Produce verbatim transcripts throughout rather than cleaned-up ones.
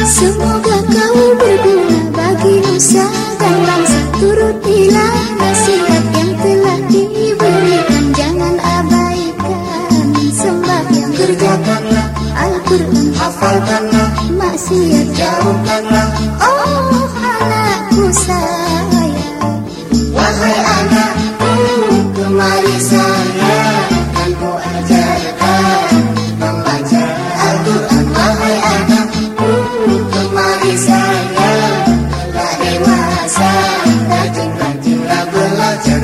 Semoga kau berguna bagi nusa dan bangsa. Turutilah nasihat yang telah diberikan, jangan abaikan sembahyang. Kerjakanlah Al-Quran, hafalkanlah maksiat, jauhkanlah. Oh anakku sayang, wahai anakku, kemari saya akan ku ajarkan membaca Al-Quran. Wahai anakku, kemari saya telah dewasa, rajin-rajinlah belajar.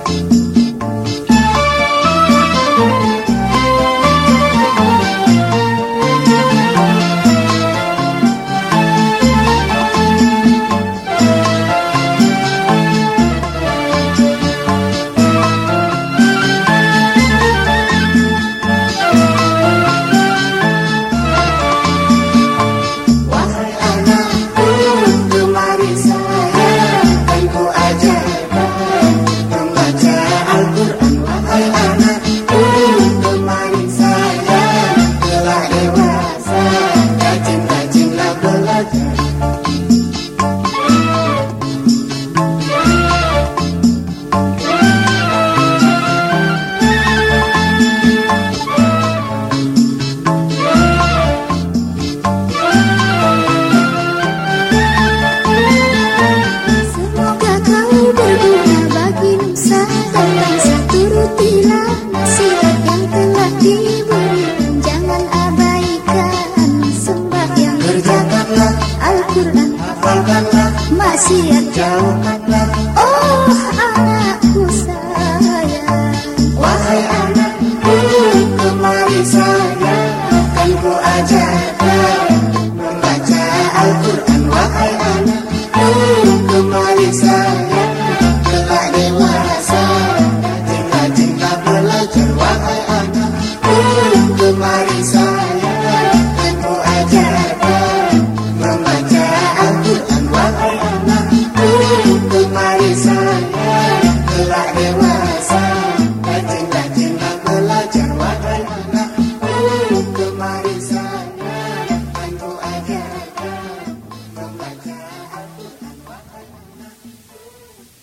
Turutilah nasihat yang telah diberikan, jangan abaikan sembahyang. Kerjakanlah Al-Quran, hafalkanlah maksiat, jauhkanlah. Oh anakku sayang, wahai anakku, kemari saya akan ku ajarkan